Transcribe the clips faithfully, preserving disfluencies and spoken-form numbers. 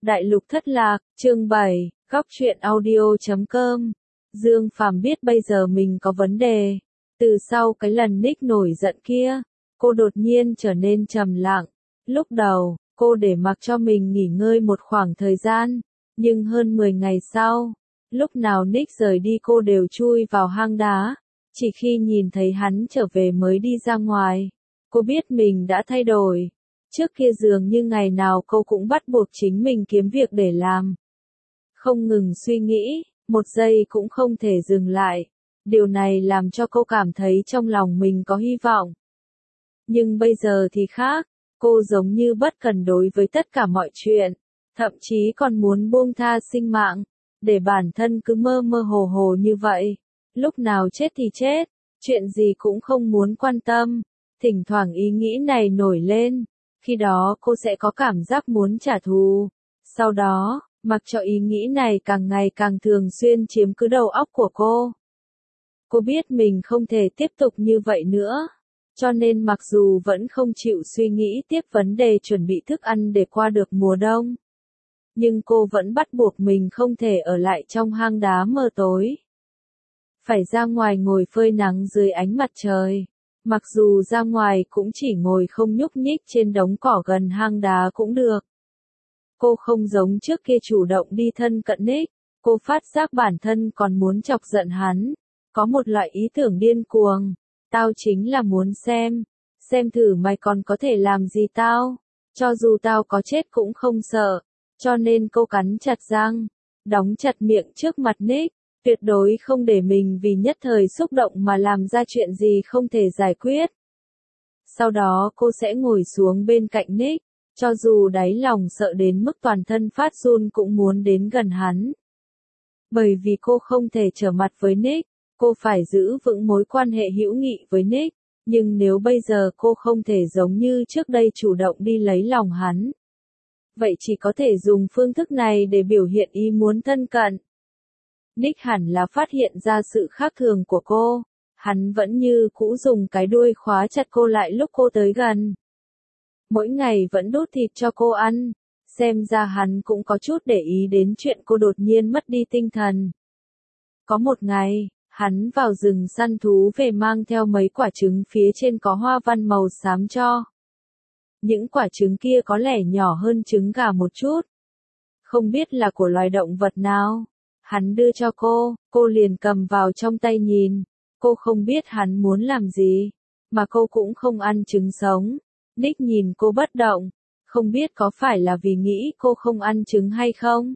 Đại lục thất lạc, chương bảy, góc truyện audio chấm com. Dương Phàm biết bây giờ mình có vấn đề. Từ sau cái lần Nick nổi giận kia, cô đột nhiên trở nên trầm lặng. Lúc đầu, cô để mặc cho mình nghỉ ngơi một khoảng thời gian, nhưng hơn mười ngày sau, lúc nào Nick rời đi cô đều chui vào hang đá. Chỉ khi nhìn thấy hắn trở về mới đi ra ngoài, cô biết mình đã thay đổi. Trước kia dường như ngày nào cô cũng bắt buộc chính mình kiếm việc để làm. Không ngừng suy nghĩ, một giây cũng không thể dừng lại. Điều này làm cho cô cảm thấy trong lòng mình có hy vọng. Nhưng bây giờ thì khác, cô giống như bất cần đối với tất cả mọi chuyện, thậm chí còn muốn buông tha sinh mạng, để bản thân cứ mơ mơ hồ hồ như vậy. Lúc nào chết thì chết, chuyện gì cũng không muốn quan tâm. Thỉnh thoảng ý nghĩ này nổi lên. Khi đó cô sẽ có cảm giác muốn trả thù. Sau đó, mặc cho ý nghĩ này càng ngày càng thường xuyên chiếm cứ đầu óc của cô. Cô biết mình không thể tiếp tục như vậy nữa. Cho nên mặc dù vẫn không chịu suy nghĩ tiếp vấn đề chuẩn bị thức ăn để qua được mùa đông. Nhưng cô vẫn bắt buộc mình không thể ở lại trong hang đá mờ tối. Phải ra ngoài ngồi phơi nắng dưới ánh mặt trời. Mặc dù ra ngoài cũng chỉ ngồi không nhúc nhích trên đống cỏ gần hang đá cũng được. Cô không giống trước kia chủ động đi thân cận Nick, cô phát giác bản thân còn muốn chọc giận hắn. Có một loại ý tưởng điên cuồng, tao chính là muốn xem, xem thử mày còn có thể làm gì tao, cho dù tao có chết cũng không sợ. Cho nên cô cắn chặt răng, đóng chặt miệng trước mặt Nick. Tuyệt đối không để mình vì nhất thời xúc động mà làm ra chuyện gì không thể giải quyết. Sau đó cô sẽ ngồi xuống bên cạnh Nick, cho dù đáy lòng sợ đến mức toàn thân phát run cũng muốn đến gần hắn. Bởi vì cô không thể trở mặt với Nick, cô phải giữ vững mối quan hệ hữu nghị với Nick, nhưng nếu bây giờ cô không thể giống như trước đây chủ động đi lấy lòng hắn, vậy chỉ có thể dùng phương thức này để biểu hiện ý muốn thân cận. Nick hẳn là phát hiện ra sự khác thường của cô, hắn vẫn như cũ dùng cái đuôi khóa chặt cô lại lúc cô tới gần. Mỗi ngày vẫn đút thịt cho cô ăn, xem ra hắn cũng có chút để ý đến chuyện cô đột nhiên mất đi tinh thần. Có một ngày, hắn vào rừng săn thú về mang theo mấy quả trứng phía trên có hoa văn màu xám cho. Những quả trứng kia có lẽ nhỏ hơn trứng gà một chút. Không biết là của loài động vật nào. Hắn đưa cho cô, cô liền cầm vào trong tay nhìn. Cô không biết hắn muốn làm gì, mà cô cũng không ăn trứng sống. Nick nhìn cô bất động, không biết có phải là vì nghĩ cô không ăn trứng hay không.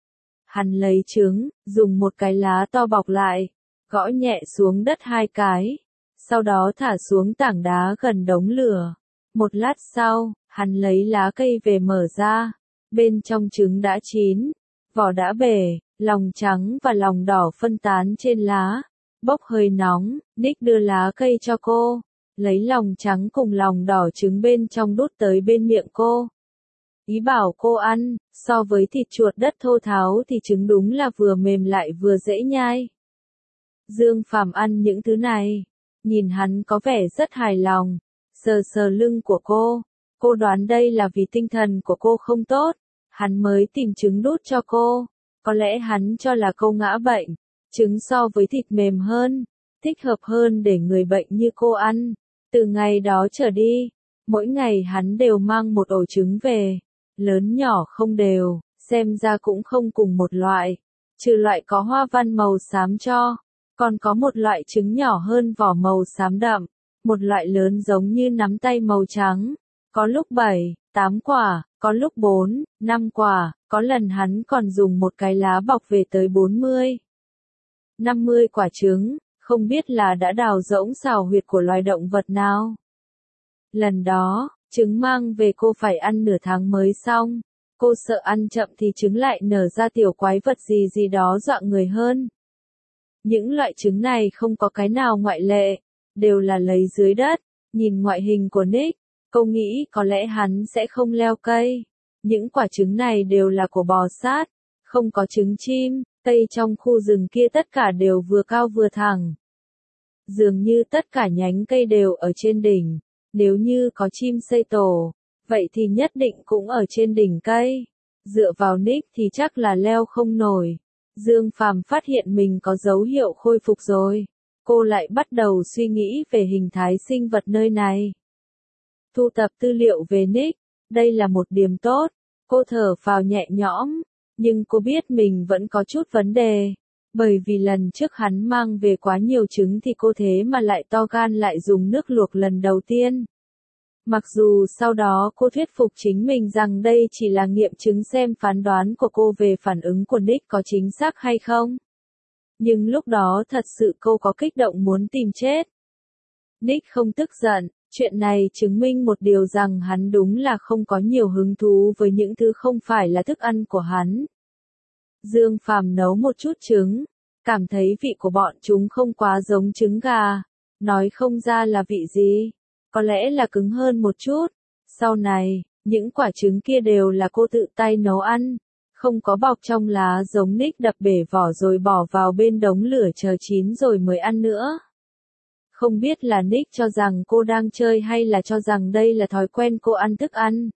Hắn lấy trứng, dùng một cái lá to bọc lại, gõ nhẹ xuống đất hai cái, sau đó thả xuống tảng đá gần đống lửa. Một lát sau, hắn lấy lá cây về mở ra, bên trong trứng đã chín, vỏ đã bể. Lòng trắng và lòng đỏ phân tán trên lá, bốc hơi nóng. Nick đưa lá cây cho cô, lấy lòng trắng cùng lòng đỏ trứng bên trong đút tới bên miệng cô. Ý bảo cô ăn, so với thịt chuột đất thô tháo thì trứng đúng là vừa mềm lại vừa dễ nhai. Dương Phàm ăn những thứ này, nhìn hắn có vẻ rất hài lòng, sờ sờ lưng của cô. Cô đoán đây là vì tinh thần của cô không tốt, hắn mới tìm trứng đút cho cô. Có lẽ hắn cho là cô ngã bệnh, trứng so với thịt mềm hơn, thích hợp hơn để người bệnh như cô ăn. Từ ngày đó trở đi, mỗi ngày hắn đều mang một ổ trứng về, lớn nhỏ không đều, xem ra cũng không cùng một loại, trừ loại có hoa văn màu xám cho, còn có một loại trứng nhỏ hơn vỏ màu xám đậm, một loại lớn giống như nắm tay màu trắng, có lúc bảy, tám quả, có lúc bốn, năm quả. Có lần hắn còn dùng một cái lá bọc về tới bốn mươi, năm mươi quả trứng, không biết là đã đào rỗng xào huyệt của loài động vật nào. Lần đó, trứng mang về cô phải ăn nửa tháng mới xong, cô sợ ăn chậm thì trứng lại nở ra tiểu quái vật gì gì đó dọa người hơn. Những loại trứng này không có cái nào ngoại lệ, đều là lấy dưới đất. Nhìn ngoại hình của Nick, cô nghĩ có lẽ hắn sẽ không leo cây. Những quả trứng này đều là của bò sát, không có trứng chim. Cây trong khu rừng kia tất cả đều vừa cao vừa thẳng. Dường như tất cả nhánh cây đều ở trên đỉnh. Nếu như có chim xây tổ, vậy thì nhất định cũng ở trên đỉnh cây. Dựa vào Nick thì chắc là leo không nổi. Dương Phàm phát hiện mình có dấu hiệu khôi phục rồi. Cô lại bắt đầu suy nghĩ về hình thái sinh vật nơi này. Thu thập tư liệu về Nick, đây là một điểm tốt. Cô thở phào nhẹ nhõm, nhưng cô biết mình vẫn có chút vấn đề. Bởi vì lần trước hắn mang về quá nhiều trứng thì cô thế mà lại to gan lại dùng nước luộc lần đầu tiên. Mặc dù sau đó cô thuyết phục chính mình rằng đây chỉ là nghiệm chứng xem phán đoán của cô về phản ứng của Nick có chính xác hay không. Nhưng lúc đó thật sự cô có kích động muốn tìm chết. Nick không tức giận, chuyện này chứng minh một điều rằng hắn đúng là không có nhiều hứng thú với những thứ không phải là thức ăn của hắn. Dương Phàm nấu một chút trứng, cảm thấy vị của bọn chúng không quá giống trứng gà, nói không ra là vị gì, có lẽ là cứng hơn một chút. Sau này, những quả trứng kia đều là cô tự tay nấu ăn, không có bọc trong lá giống Nick đập bể vỏ rồi bỏ vào bên đống lửa chờ chín rồi mới ăn nữa. Không biết là Nick cho rằng cô đang chơi hay là cho rằng đây là thói quen cô ăn thức ăn.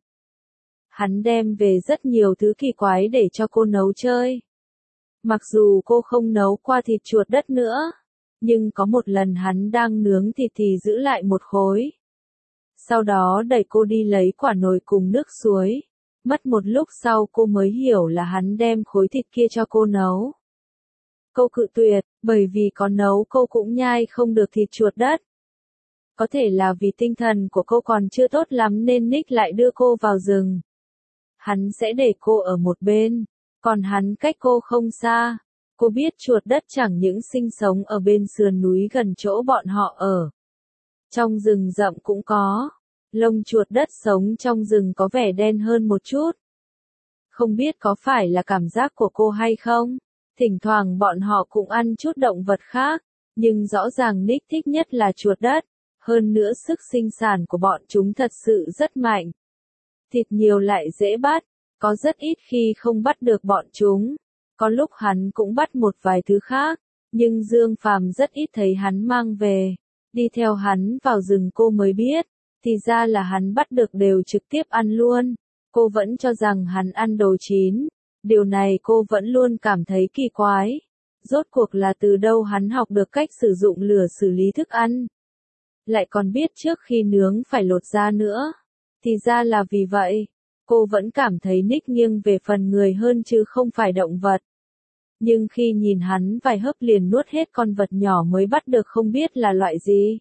Hắn đem về rất nhiều thứ kỳ quái để cho cô nấu chơi. Mặc dù cô không nấu qua thịt chuột đất nữa, nhưng có một lần hắn đang nướng thịt thì giữ lại một khối. Sau đó đẩy cô đi lấy quả nồi cùng nước suối. Mất một lúc sau cô mới hiểu là hắn đem khối thịt kia cho cô nấu. Cô cự tuyệt, bởi vì có nấu cô cũng nhai không được thịt chuột đất. Có thể là vì tinh thần của cô còn chưa tốt lắm nên Nick lại đưa cô vào rừng. Hắn sẽ để cô ở một bên, còn hắn cách cô không xa. Cô biết chuột đất chẳng những sinh sống ở bên sườn núi gần chỗ bọn họ ở. Trong rừng rậm cũng có. Lông chuột đất sống trong rừng có vẻ đen hơn một chút. Không biết có phải là cảm giác của cô hay không? Thỉnh thoảng bọn họ cũng ăn chút động vật khác, nhưng rõ ràng Nick thích nhất là chuột đất. Hơn nữa sức sinh sản của bọn chúng thật sự rất mạnh. Thịt nhiều lại dễ bắt, có rất ít khi không bắt được bọn chúng. Có lúc hắn cũng bắt một vài thứ khác, nhưng Dương Phàm rất ít thấy hắn mang về. Đi theo hắn vào rừng cô mới biết, thì ra là hắn bắt được đều trực tiếp ăn luôn. Cô vẫn cho rằng hắn ăn đồ chín. Điều này cô vẫn luôn cảm thấy kỳ quái. Rốt cuộc là từ đâu hắn học được cách sử dụng lửa xử lý thức ăn. Lại còn biết trước khi nướng phải lột da nữa. Thì ra là vì vậy. Cô vẫn cảm thấy Nick nghiêng về phần người hơn chứ không phải động vật. Nhưng khi nhìn hắn vài hớp liền nuốt hết con vật nhỏ mới bắt được không biết là loại gì.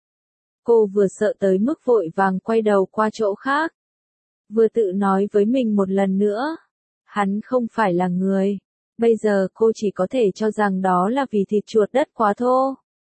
Cô vừa sợ tới mức vội vàng quay đầu qua chỗ khác. Vừa tự nói với mình một lần nữa. Hắn không phải là người. Bây giờ cô chỉ có thể cho rằng đó là vì thịt chuột đất quá thô.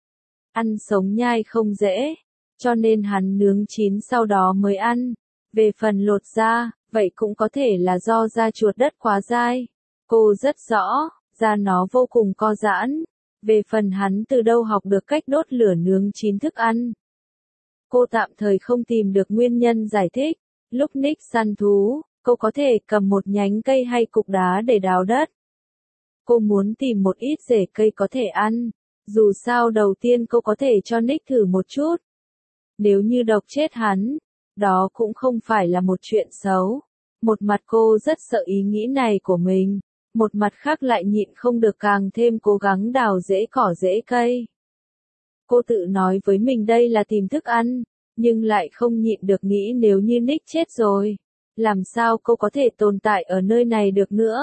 Ăn sống nhai không dễ. Cho nên hắn nướng chín sau đó mới ăn. Về phần lột da, vậy cũng có thể là do da chuột đất quá dai. Cô rất rõ, da nó vô cùng co giãn. Về phần hắn từ đâu học được cách đốt lửa nướng chín thức ăn. Cô tạm thời không tìm được nguyên nhân giải thích. Lúc Nick săn thú, cô có thể cầm một nhánh cây hay cục đá để đào đất. Cô muốn tìm một ít rễ cây có thể ăn. Dù sao đầu tiên cô có thể cho Nick thử một chút. Nếu như độc chết hắn, đó cũng không phải là một chuyện xấu. Một mặt cô rất sợ ý nghĩ này của mình. Một mặt khác lại nhịn không được càng thêm cố gắng đào rễ cỏ rễ cây. Cô tự nói với mình đây là tìm thức ăn, nhưng lại không nhịn được nghĩ nếu như Nick chết rồi. Làm sao cô có thể tồn tại ở nơi này được nữa?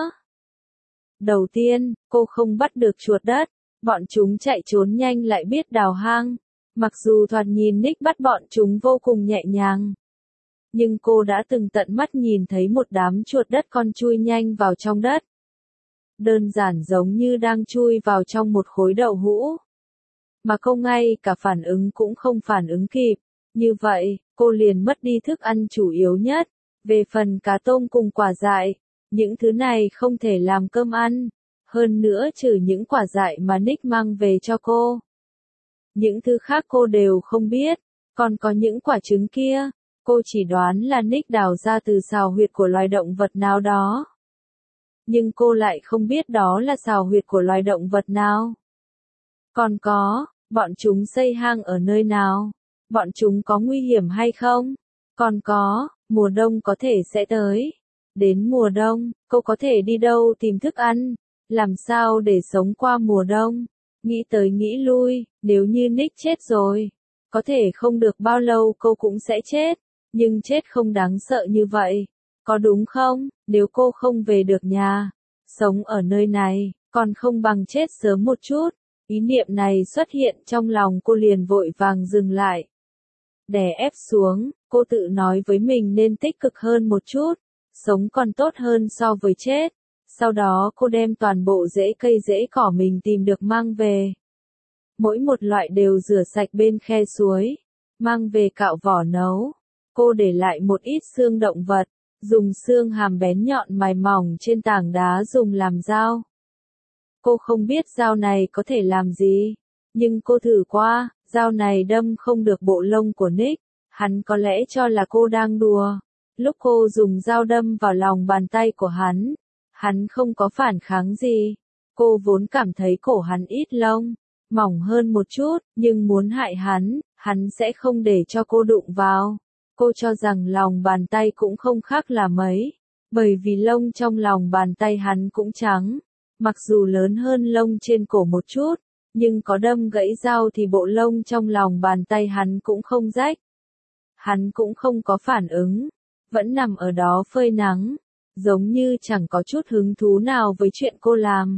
Đầu tiên, cô không bắt được chuột đất. Bọn chúng chạy trốn nhanh lại biết đào hang. Mặc dù thoạt nhìn Nick bắt bọn chúng vô cùng nhẹ nhàng. Nhưng cô đã từng tận mắt nhìn thấy một đám chuột đất con chui nhanh vào trong đất. Đơn giản giống như đang chui vào trong một khối đậu hũ. Mà cô ngay cả phản ứng cũng không phản ứng kịp. Như vậy, cô liền mất đi thức ăn chủ yếu nhất. Về phần cá tôm cùng quả dại, những thứ này không thể làm cơm ăn. Hơn nữa trừ những quả dại mà Nick mang về cho cô. Những thứ khác cô đều không biết. Còn có những quả trứng kia, cô chỉ đoán là Nick đào ra từ sào huyệt của loài động vật nào đó. Nhưng cô lại không biết đó là sào huyệt của loài động vật nào. Còn có, bọn chúng xây hang ở nơi nào? Bọn chúng có nguy hiểm hay không? Còn có, mùa đông có thể sẽ tới. Đến mùa đông, cô có thể đi đâu tìm thức ăn? Làm sao để sống qua mùa đông? Nghĩ tới nghĩ lui, nếu như Nick chết rồi, có thể không được bao lâu cô cũng sẽ chết, nhưng chết không đáng sợ như vậy, có đúng không? Nếu cô không về được nhà, sống ở nơi này, còn không bằng chết sớm một chút. Ý niệm này xuất hiện trong lòng cô liền vội vàng dừng lại. Đè ép xuống, cô tự nói với mình nên tích cực hơn một chút, sống còn tốt hơn so với chết. Sau đó cô đem toàn bộ rễ cây rễ cỏ mình tìm được mang về. Mỗi một loại đều rửa sạch bên khe suối, mang về cạo vỏ nấu. Cô để lại một ít xương động vật, dùng xương hàm bén nhọn mài mỏng trên tảng đá dùng làm dao. Cô không biết dao này có thể làm gì, nhưng cô thử qua, dao này đâm không được bộ lông của Nick, hắn có lẽ cho là cô đang đùa. Lúc cô dùng dao đâm vào lòng bàn tay của hắn, hắn không có phản kháng gì. Cô vốn cảm thấy cổ hắn ít lông, mỏng hơn một chút, nhưng muốn hại hắn, hắn sẽ không để cho cô đụng vào. Cô cho rằng lòng bàn tay cũng không khác là mấy, bởi vì lông trong lòng bàn tay hắn cũng trắng. Mặc dù lớn hơn lông trên cổ một chút, nhưng có đâm gãy dao thì bộ lông trong lòng bàn tay hắn cũng không rách. Hắn cũng không có phản ứng, vẫn nằm ở đó phơi nắng, giống như chẳng có chút hứng thú nào với chuyện cô làm.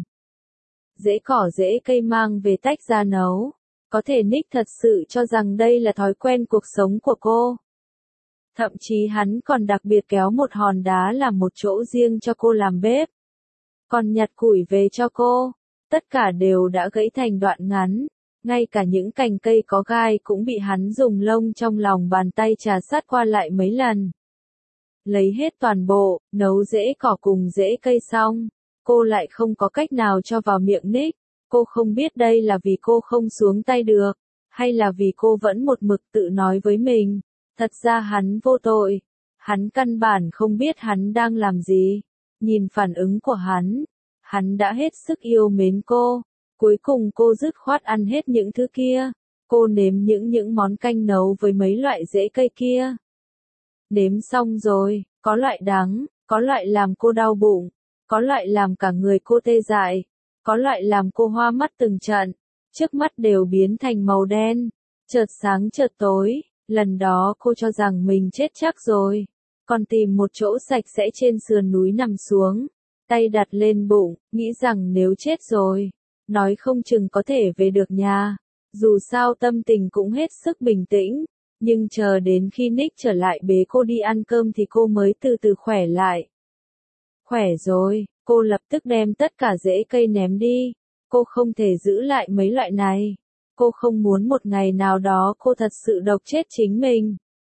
Rễ cỏ rễ cây mang về tách ra nấu, có thể Nick thật sự cho rằng đây là thói quen cuộc sống của cô. Thậm chí hắn còn đặc biệt kéo một hòn đá làm một chỗ riêng cho cô làm bếp. Còn nhặt củi về cho cô, tất cả đều đã gãy thành đoạn ngắn, ngay cả những cành cây có gai cũng bị hắn dùng lông trong lòng bàn tay trà sát qua lại mấy lần. Lấy hết toàn bộ, nấu rễ cỏ cùng rễ cây xong, cô lại không có cách nào cho vào miệng Nick. Cô không biết đây là vì cô không xuống tay được, hay là vì cô vẫn một mực tự nói với mình, thật ra hắn vô tội, hắn căn bản không biết hắn đang làm gì. Nhìn phản ứng của hắn, hắn đã hết sức yêu mến cô. Cuối cùng cô dứt khoát ăn hết những thứ kia. Cô nếm những những món canh nấu với mấy loại rễ cây kia. Nếm xong rồi, có loại đắng, có loại làm cô đau bụng, có loại làm cả người cô tê dại, có loại làm cô hoa mắt từng trận, trước mắt đều biến thành màu đen, chợt sáng chợt tối. Lần đó cô cho rằng mình chết chắc rồi, còn tìm một chỗ sạch sẽ trên sườn núi nằm xuống, tay đặt lên bụng, nghĩ rằng nếu chết rồi, nói không chừng có thể về được nhà. Dù sao tâm tình cũng hết sức bình tĩnh, nhưng chờ đến khi Nick trở lại bế cô đi ăn cơm thì cô mới từ từ khỏe lại. Khỏe rồi, cô lập tức đem tất cả rễ cây ném đi. Cô không thể giữ lại mấy loại này. Cô không muốn một ngày nào đó cô thật sự độc chết chính mình.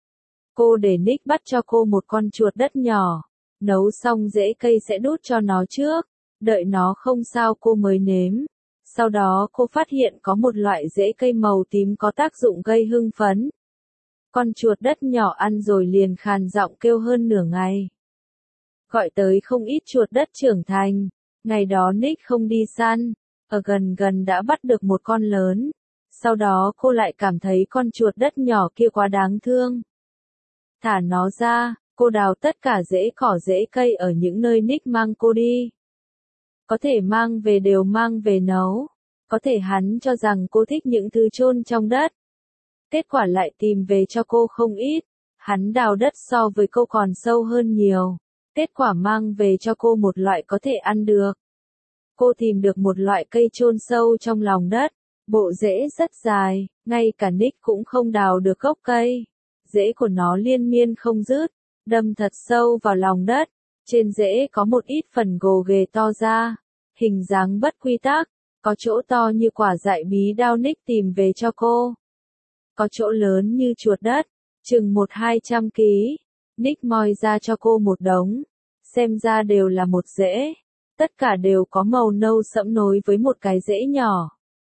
Cô để Nick bắt cho cô một con chuột đất nhỏ, nấu xong rễ cây sẽ đút cho nó trước, đợi nó không sao cô mới nếm. Sau đó cô phát hiện có một loại rễ cây màu tím có tác dụng gây hưng phấn. Con chuột đất nhỏ ăn rồi liền khàn giọng kêu hơn nửa ngày. Gọi tới không ít chuột đất trưởng thành. Ngày đó Nick không đi săn, ở gần gần đã bắt được một con lớn. Sau đó cô lại cảm thấy con chuột đất nhỏ kia quá đáng thương. Thả nó ra, cô đào tất cả rễ cỏ rễ cây ở những nơi Nick mang cô đi. Có thể mang về đều mang về nấu. Có thể hắn cho rằng cô thích những thứ chôn trong đất. Kết quả lại tìm về cho cô không ít. Hắn đào đất so với cô còn sâu hơn nhiều. Kết quả mang về cho cô một loại có thể ăn được. Cô tìm được một loại cây chôn sâu trong lòng đất. Bộ rễ rất dài, ngay cả Nick cũng không đào được gốc cây. Rễ của nó liên miên không dứt, đâm thật sâu vào lòng đất. Trên rễ có một ít phần gồ ghề to ra, hình dáng bất quy tắc, có chỗ to như quả dại bí đao Nick tìm về cho cô. Có chỗ lớn như chuột đất, chừng một hai trăm ký. Nick moi ra cho cô một đống, xem ra đều là một rễ. Tất cả đều có màu nâu sẫm nối với một cái rễ nhỏ.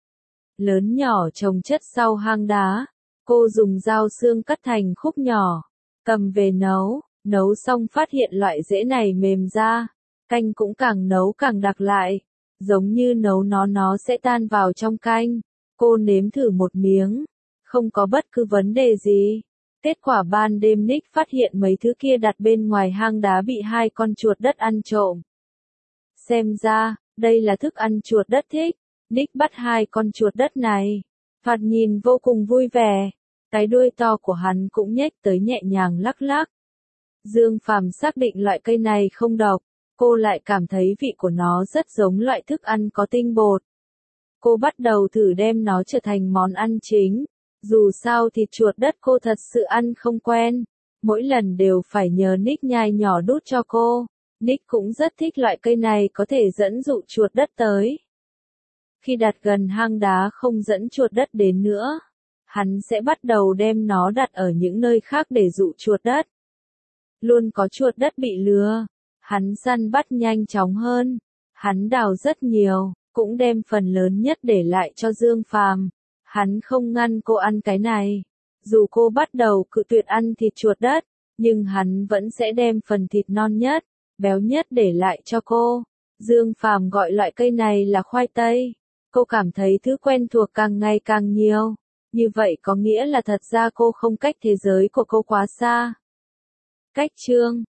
Lớn nhỏ chồng chất sau hang đá. Cô dùng dao xương cắt thành khúc nhỏ, cầm về nấu, nấu xong phát hiện loại rễ này mềm ra, canh cũng càng nấu càng đặc lại, giống như nấu nó nó sẽ tan vào trong canh. Cô nếm thử một miếng, không có bất cứ vấn đề gì. Kết quả ban đêm Nick phát hiện mấy thứ kia đặt bên ngoài hang đá bị hai con chuột đất ăn trộm. Xem ra, đây là thức ăn chuột đất thích. Nick bắt hai con chuột đất này. Phạt nhìn vô cùng vui vẻ. Cái đuôi to của hắn cũng nhếch tới nhẹ nhàng lắc lắc. Dương Phàm xác định loại cây này không độc. Cô lại cảm thấy vị của nó rất giống loại thức ăn có tinh bột. Cô bắt đầu thử đem nó trở thành món ăn chính. Dù sao thịt chuột đất cô thật sự ăn không quen. Mỗi lần đều phải nhờ Nick nhai nhỏ đút cho cô. Nick cũng rất thích loại cây này có thể dẫn dụ chuột đất tới. Khi đặt gần hang đá không dẫn chuột đất đến nữa, hắn sẽ bắt đầu đem nó đặt ở những nơi khác để dụ chuột đất. Luôn có chuột đất bị lừa, hắn săn bắt nhanh chóng hơn. Hắn đào rất nhiều, cũng đem phần lớn nhất để lại cho Dương Phàm. Hắn không ngăn cô ăn cái này. Dù cô bắt đầu cự tuyệt ăn thịt chuột đất, nhưng hắn vẫn sẽ đem phần thịt non nhất, béo nhất để lại cho cô. Dương Phàm gọi loại cây này là khoai tây. Cô cảm thấy thứ quen thuộc càng ngày càng nhiều. Như vậy có nghĩa là thật ra cô không cách thế giới của cô quá xa. Cách chương